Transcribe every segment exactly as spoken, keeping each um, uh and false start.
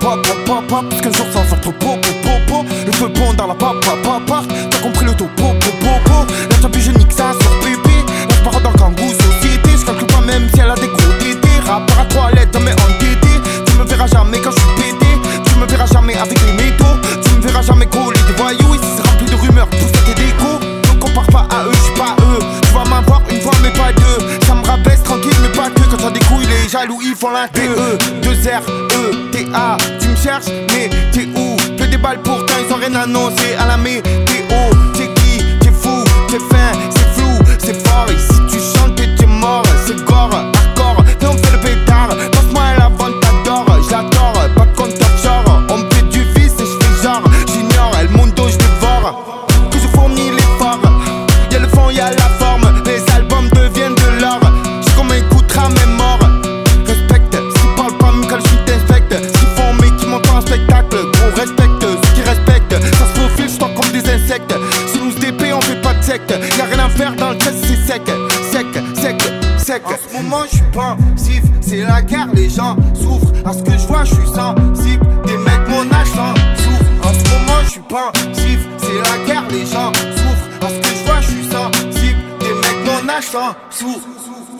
pop pop pop pop. Parce qu'un jour ça va faire trop po po po po. Le feu pond dans la pop pop pop pop. T'as compris le topo po po po. Là t'as vu je nique ça sur pépé. Là j'pars dans le kangou société. J'calcule pas même si elle a des gros tétés. Rappeur à trois lettres mais entêté. Tu me verras jamais quand j'suis pété. Tu me verras jamais avec les métaux. Tu me verras jamais coller des voyous. Ici c'est rempli de rumeurs, tout ça t'es déco. Ne compare pas à eux, j'suis pas eux. Tu vas m'avoir une fois mais pas deux. Ça me rabaisse tranquille mais pas que. Quand t'as des couilles les jaloux ils font la queue. E, deux R, E, T, A. Tu me cherches mais t'es où? Que des balles pourtant ils ont rien annoncé à la météo. T'es qui? T'es fou? T'es fin? C'est flou? C'est fort. Et si tu chantes t'es mort. C'est gore, hardcore. Viens on fait le pétard. Passe-moi la vente t'adore. J'adore, pas de compte offshore. On me fait du vice et j'fais genre. J'ignore, elle monte dos j'dévore. Que je fournis l'effort. Y'a le fond, y'a la forme. Les albums deviennent de l'or. J'sais qu'on m'écoutera même mort. Respecte, s'ils parlent pas Michael je t'inspecte. S'ils font mais qui montent en spectacle. Gros respecte, ceux qui respectent. Ça se faufile, j'tends comme des insectes. Si nous se D P on fait pas de secte. Y'a rien à faire dans le test c'est sec. Sec, sec, sec. En ce moment j'suis pensif. C'est la guerre, les gens souffrent. À ce que je vois j'suis sensible. Des mecs mon âge s'en souffrent. En ce moment j'suis pensif. C'est la guerre, les gens souffrent. À ce que je vois j'suis sensible. Des mecs mon âge s'en souffrent.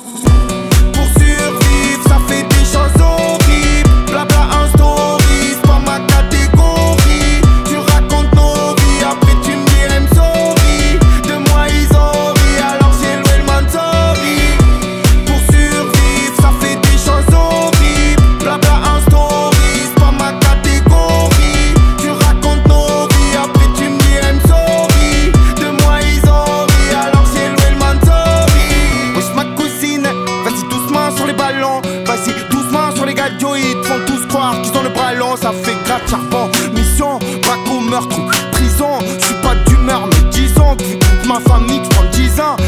Pour survivre, ça fait des choses horribles. Blabla en story, c'est pas ma catégorie. Tu racontes nos vies, après tu me dis I'm sorry. De moi ils ont ri, alors j'ai loué le Mansory. Pour survivre, ça fait des choses horribles. Blabla en story, c'est pas ma catégorie. Tu racontes nos vies, après tu me dis I'm sorry. De moi ils ont ri, alors j'ai loué le Mansory. Wesh ma cousine, vas-y doucement sur les ballons. Vas-y doucement sur les gadios. Ils te font tous croire qu'ils ont le bras long. Ça fait gratte charbon. Mission, braque au meurtre ou prison. J'suis pas d'humeur mais disons que vu toute ma famille que j'prends dix ans.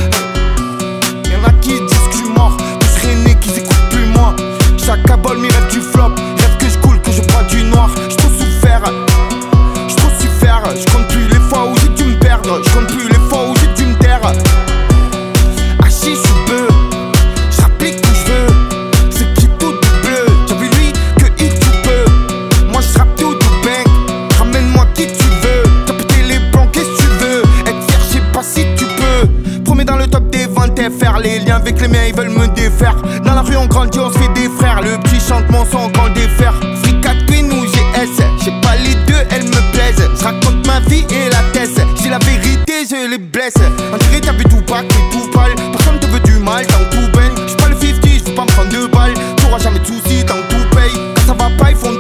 Y'en a qui disent que j'suis mort, que j'serais né, qu'ils écoutent plus moi. Chaque abol m'y rêve du flop. Rêve que j'coule, que je bois du noir. J't'ai souffert, j't'ai souffert. J'compte plus les fois où j'ai dû me perdre. J'compte plus les fois où j'ai dû me taire. Hachi j'suis peu, j'rapplique où j'veux. C'est qui tout bleu, j'ai vu lui que il tout peu. Moi j'rappe tout du bang, ramène-moi qui tu veux. T'as pété les plombs, qu'est-ce que tu veux? Être fier, j'sais pas si tu peux. Promets dans le top des ventes, faire les liens avec les miens, ils veulent me défaire. Dans la rue on grandit, on se fait des frères. Le petit chante mon son quand défaire. Frika Twin ou G S, j'sais pas les deux, elles me plaisent. J'raconte ma vie et la thèse. J'ai la vérité, je les blesse. En dirait t'as vu tout pas, t'es tout pâle. Personne te veut du mal, dans tout baigne. J'suis pas le cinquante, j'veux pas me prendre deux balles. T'auras jamais de soucis, dans tout paye. Quand ça va pas, ils font